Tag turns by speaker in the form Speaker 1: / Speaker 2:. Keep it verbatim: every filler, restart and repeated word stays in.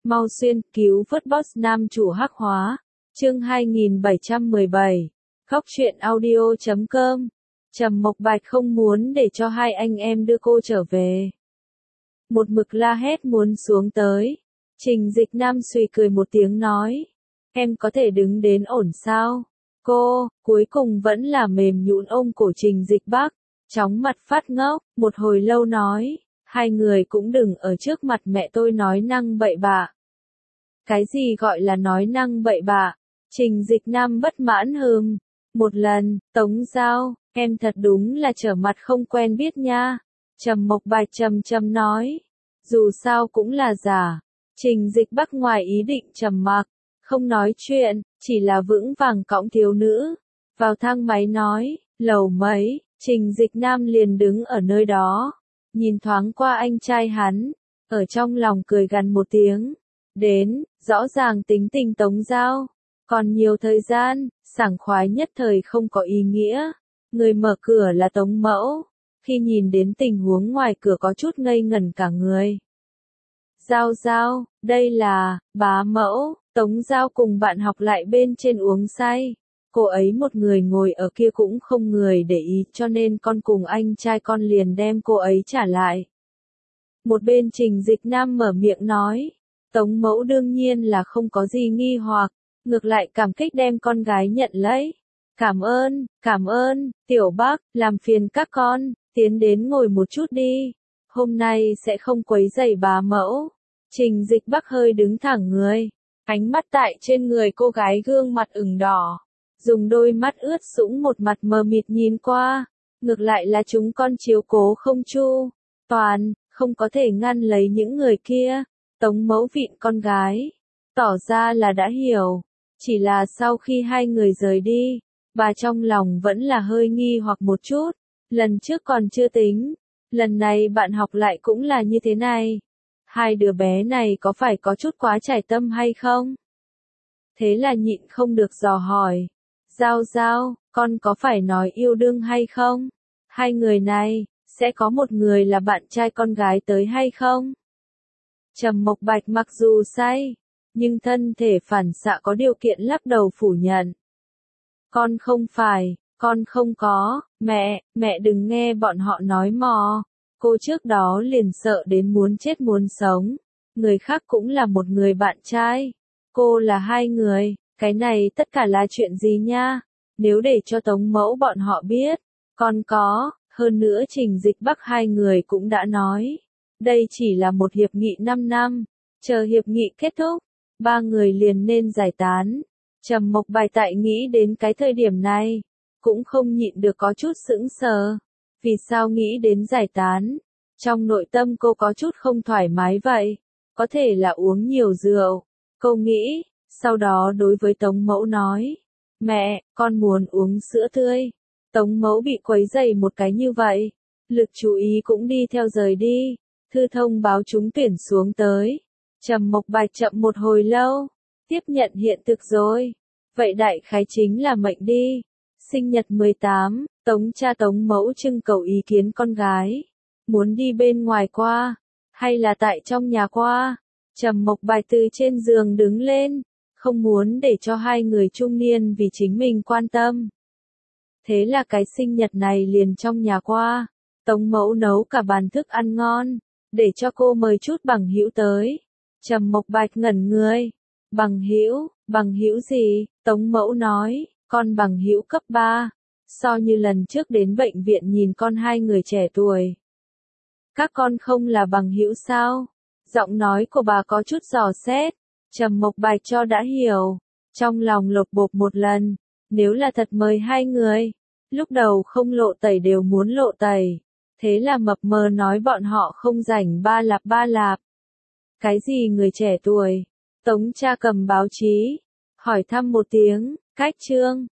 Speaker 1: Mau xuyên cứu vớt boss nam chủ hắc hóa. Chương hai nghìn bảy trăm mười bảy. Góc truyện audio chấm com. Trầm Mộc Bạch không muốn để cho hai anh em đưa cô trở về. Một mực la hét muốn xuống tới. Trình Dịch Nam suy cười một tiếng nói. Em có thể đứng đến ổn sao? Cô, cuối cùng vẫn là mềm nhũn ôm cổ Trình Dịch Bắc. Chóng mặt phát ngốc, một hồi lâu nói. Hai người cũng đừng ở trước mặt mẹ tôi nói năng bậy bạ. Cái gì gọi là nói năng bậy bạ? Trình Dịch Nam bất mãn hừm. Một lần, Tống Giao, em thật đúng là trở mặt không quen biết nha. Trầm Mộc Bạch trầm trầm nói. Dù sao cũng là giả. Trình Dịch Bắc ngoài ý định trầm mặc, không nói chuyện, chỉ là vững vàng cõng thiếu nữ. Vào thang máy nói, lầu mấy, Trình Dịch Nam liền đứng ở nơi đó. Nhìn thoáng qua anh trai hắn, ở trong lòng cười gằn một tiếng. Đến, rõ ràng tính tình Tống Giao. Còn nhiều thời gian, sảng khoái nhất thời không có ý nghĩa. Người mở cửa là Tống Mẫu. Khi nhìn đến tình huống ngoài cửa có chút ngây ngẩn cả người. Giao Giao, đây là, bá mẫu. Tống Giao cùng bạn học lại bên trên uống say. Cô ấy một người ngồi ở kia cũng không người để ý cho nên con cùng anh trai con liền đem cô ấy trả lại. Một bên Trình Dịch Nam mở miệng nói. Tống Mẫu đương nhiên là không có gì nghi hoặc, ngược lại cảm kích đem con gái nhận lấy. Cảm ơn, cảm ơn, Tiểu Bắc, làm phiền các con, tiến đến ngồi một chút đi. Hôm nay sẽ không quấy rầy bá mẫu. Trình Dịch Bắc hơi đứng thẳng người, ánh mắt tại trên người cô gái gương mặt ửng đỏ. Dùng đôi mắt ướt sũng một mặt mờ mịt nhìn qua, ngược lại là chúng con chiếu cố không chu, toàn, không có thể ngăn lấy những người kia. Tống Mẫu vịn con gái, tỏ ra là đã hiểu, chỉ là sau khi hai người rời đi, bà trong lòng vẫn là hơi nghi hoặc một chút, lần trước còn chưa tính, lần này bạn học lại cũng là như thế này. Hai đứa bé này có phải có chút quá trải tâm hay không? Thế là nhịn không được dò hỏi. Giao Giao, con có phải nói yêu đương hay không? Hai người này, sẽ có một người là bạn trai con gái tới hay không? Trầm Mộc Bạch mặc dù say, nhưng thân thể phản xạ có điều kiện lắc đầu phủ nhận. Con không phải, con không có, mẹ, mẹ đừng nghe bọn họ nói mò. Cô trước đó liền sợ đến muốn chết muốn sống. Người khác cũng là một người bạn trai. Cô là hai người. Cái này tất cả là chuyện gì nha? Nếu để cho Tống Mẫu bọn họ biết, còn có, hơn nữa Trình Dịch Bắc hai người cũng đã nói. Đây chỉ là một hiệp nghị năm năm, chờ hiệp nghị kết thúc, ba người liền nên giải tán. Trầm Mộc Bạch tại nghĩ đến cái thời điểm này, cũng không nhịn được có chút sững sờ. Vì sao nghĩ đến giải tán? Trong nội tâm cô có chút không thoải mái vậy, có thể là uống nhiều rượu, cô nghĩ. Sau đó đối với Tống Mẫu nói, mẹ, con muốn uống sữa tươi. Tống Mẫu bị quấy rầy một cái như vậy, lực chú ý cũng đi theo rời đi, thư thông báo trúng tuyển xuống tới. Trầm Mộc Bạch chậm một hồi lâu, tiếp nhận hiện thực rồi. Vậy đại khái chính là mệnh đi. Sinh nhật mười tám, Tống cha Tống Mẫu trưng cầu ý kiến con gái. Muốn đi bên ngoài qua, hay là tại trong nhà qua? Trầm Mộc Bạch từ trên giường đứng lên. Không muốn để cho hai người trung niên vì chính mình quan tâm. Thế là cái sinh nhật này liền trong nhà qua. Tống Mẫu nấu cả bàn thức ăn ngon, để cho cô mời chút bằng hữu tới. Trầm Mộc Bạch ngẩn người. Bằng hữu, bằng hữu gì? Tống Mẫu nói, con bằng hữu cấp ba. So như lần trước đến bệnh viện nhìn con hai người trẻ tuổi. Các con không là bằng hữu sao? Giọng nói của bà có chút dò xét. Trầm Mộc Bạch cho đã hiểu, trong lòng lột bột một lần, nếu là thật mời hai người, lúc đầu không lộ tẩy đều muốn lộ tẩy, thế là mập mờ nói bọn họ không rảnh ba lạp ba lạp. Cái gì người trẻ tuổi? Tống cha cầm báo chí, hỏi thăm một tiếng, cách chương,